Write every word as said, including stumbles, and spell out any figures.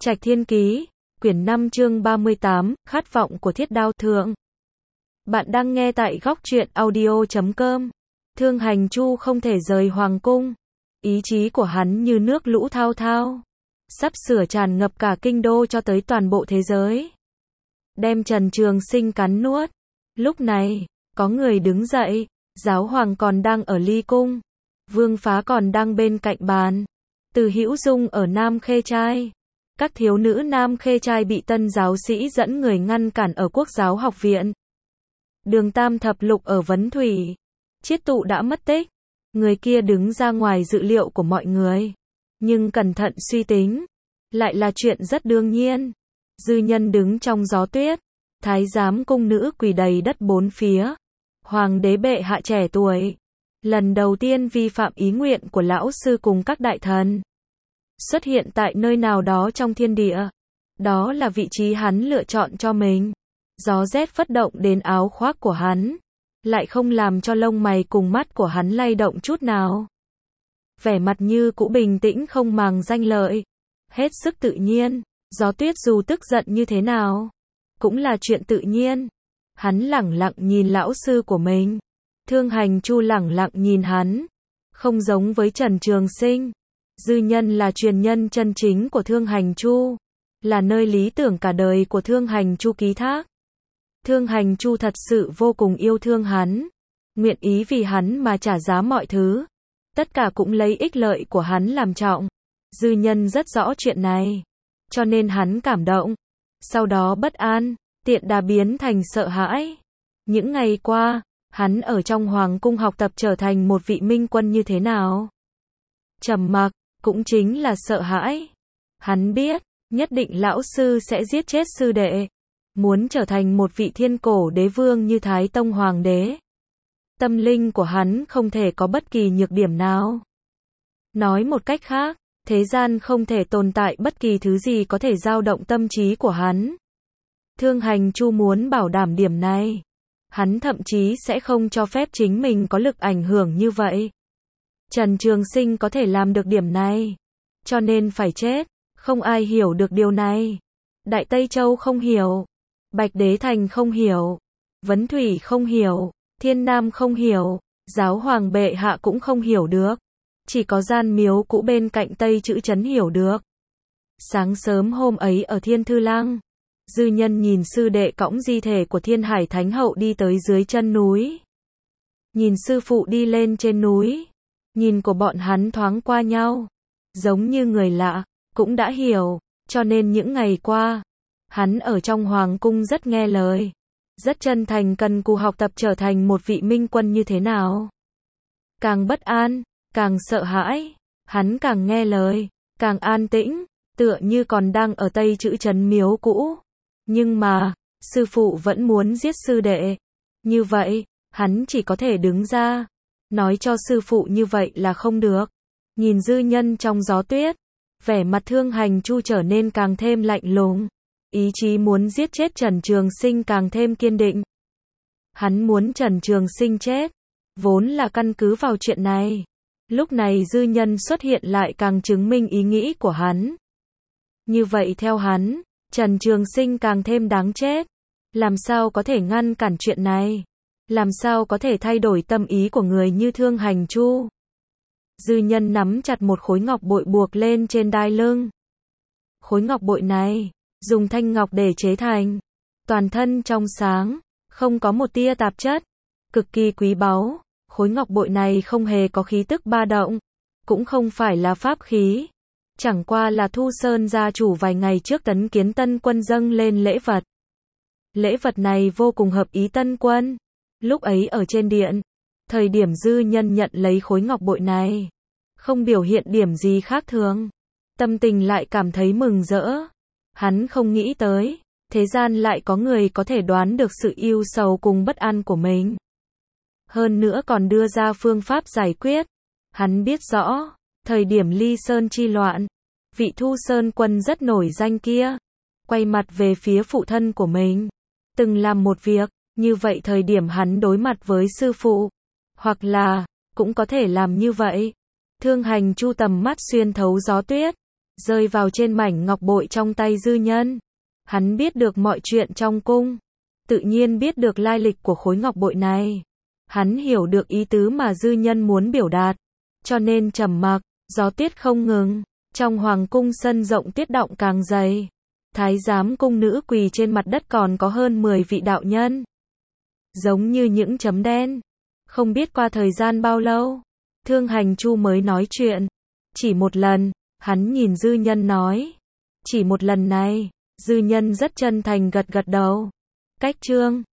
Trạch Thiên Ký, quyển năm chương ba mươi tám, khát vọng của Thiết Đao Thượng. Bạn đang nghe tại góc truyện audio chấm com. Thương Hành Chu không thể rời hoàng cung. Ý chí của hắn như nước lũ thao thao, sắp sửa tràn ngập cả kinh đô cho tới toàn bộ thế giới. Đem Trần Trường Sinh cắn nuốt. Lúc này, có người đứng dậy, giáo hoàng còn đang ở ly cung. Vương Phá còn đang bên cạnh bàn. Từ Hữu Dung ở Nam Khê Trai. Các thiếu nữ Nam Khê Trai bị tân giáo sĩ dẫn người ngăn cản ở Quốc giáo học viện. Đường Tam Thập Lục ở Vấn Thủy. Chiết Tụ đã mất tích. Người kia đứng ra ngoài dự liệu của mọi người. Nhưng cẩn thận suy tính, lại là chuyện rất đương nhiên. Dư Nhân đứng trong gió tuyết. Thái giám cung nữ quỳ đầy đất bốn phía. Hoàng đế bệ hạ trẻ tuổi, lần đầu tiên vi phạm ý nguyện của lão sư cùng các đại thần. Xuất hiện tại nơi nào đó trong thiên địa. Đó là vị trí hắn lựa chọn cho mình. Gió rét phất động đến áo khoác của hắn, lại không làm cho lông mày cùng mắt của hắn lay động chút nào. Vẻ mặt như cũ bình tĩnh không màng danh lợi. Hết sức tự nhiên. Gió tuyết dù tức giận như thế nào, cũng là chuyện tự nhiên. Hắn lẳng lặng nhìn lão sư của mình. Thương Hành Chu lẳng lặng nhìn hắn. Không giống với Trần Trường Sinh. Dư Nhân là truyền nhân chân chính của Thương Hành Chu, là nơi lý tưởng cả đời của Thương Hành Chu ký thác. Thương Hành Chu thật sự vô cùng yêu thương hắn, nguyện ý vì hắn mà trả giá mọi thứ. Tất cả cũng lấy ích lợi của hắn làm trọng. Dư Nhân rất rõ chuyện này, cho nên hắn cảm động. Sau đó bất an, tiện đà biến thành sợ hãi. Những ngày qua, hắn ở trong hoàng cung học tập trở thành một vị minh quân như thế nào. Trầm mặc, cũng chính là sợ hãi. Hắn biết, nhất định lão sư sẽ giết chết sư đệ. Muốn trở thành một vị thiên cổ đế vương như Thái Tông Hoàng đế. Tâm linh của hắn không thể có bất kỳ nhược điểm nào. Nói một cách khác, thế gian không thể tồn tại bất kỳ thứ gì có thể dao động tâm trí của hắn. Thương Hành Chu muốn bảo đảm điểm này. Hắn thậm chí sẽ không cho phép chính mình có lực ảnh hưởng như vậy. Trần Trường Sinh có thể làm được điểm này, cho nên phải chết. Không ai hiểu được điều này. Đại Tây Châu không hiểu, Bạch Đế Thành không hiểu, Vấn Thủy không hiểu, Thiên Nam không hiểu, giáo hoàng bệ hạ cũng không hiểu được. Chỉ có gian miếu cũ bên cạnh Tây Chữ Trấn hiểu được. Sáng sớm hôm ấy ở Thiên Thư Lăng, Dư Nhân nhìn sư đệ cõng di thể của Thiên Hải Thánh Hậu đi tới dưới chân núi. Nhìn sư phụ đi lên trên núi. Nhìn của bọn hắn thoáng qua nhau, giống như người lạ, cũng đã hiểu, cho nên những ngày qua, hắn ở trong hoàng cung rất nghe lời, rất chân thành cần cù học tập trở thành một vị minh quân như thế nào. Càng bất an, càng sợ hãi, hắn càng nghe lời, càng an tĩnh, tựa như còn đang ở Tây Chữ Trấn miếu cũ. Nhưng mà, sư phụ vẫn muốn giết sư đệ. Như vậy, hắn chỉ có thể đứng ra, nói cho sư phụ như vậy là không được. Nhìn Dư Nhân trong gió tuyết, vẻ mặt Thương Hành Chu trở nên càng thêm lạnh lùng. Ý chí muốn giết chết Trần Trường Sinh càng thêm kiên định. Hắn muốn Trần Trường Sinh chết, vốn là căn cứ vào chuyện này. Lúc này Dư Nhân xuất hiện lại càng chứng minh ý nghĩ của hắn. Như vậy theo hắn, Trần Trường Sinh càng thêm đáng chết. Làm sao có thể ngăn cản chuyện này? Làm sao có thể thay đổi tâm ý của người như Thương Hành Chu? Dư Nhân nắm chặt một khối ngọc bội buộc lên trên đai lưng. Khối ngọc bội này, dùng thanh ngọc để chế thành. Toàn thân trong sáng, không có một tia tạp chất. Cực kỳ quý báu. Khối ngọc bội này không hề có khí tức ba động. Cũng không phải là pháp khí. Chẳng qua là Thu Sơn gia chủ vài ngày trước tấn kiến Tân Quân dâng lên lễ vật. Lễ vật này vô cùng hợp ý Tân Quân. Lúc ấy ở trên điện, thời điểm Dư Nhân nhận lấy khối ngọc bội này, không biểu hiện điểm gì khác thường, tâm tình lại cảm thấy mừng rỡ. Hắn không nghĩ tới, thế gian lại có người có thể đoán được sự ưu sầu cùng bất an của mình. Hơn nữa còn đưa ra phương pháp giải quyết. Hắn biết rõ, thời điểm Ly Sơn chi loạn, vị Thu Sơn quân rất nổi danh kia, quay mặt về phía phụ thân của mình, từng làm một việc. Như vậy thời điểm hắn đối mặt với sư phụ, hoặc là, cũng có thể làm như vậy. Thương Hành Chu tầm mắt xuyên thấu gió tuyết, rơi vào trên mảnh ngọc bội trong tay dư nhân. Hắn biết được mọi chuyện trong cung, tự nhiên biết được lai lịch của khối ngọc bội này. Hắn hiểu được ý tứ mà dư nhân muốn biểu đạt, cho nên trầm mặc. Gió tuyết không ngừng, trong hoàng cung sân rộng tuyết đọng càng dày. Thái giám cung nữ quỳ trên mặt đất, còn có hơn mười vị đạo nhân, giống như những chấm đen. Không biết qua thời gian bao lâu, Thương Hành Chu mới nói chuyện. Chỉ một lần, hắn nhìn dư nhân nói. Chỉ một lần này, dư nhân rất chân thành gật gật đầu. Cách chương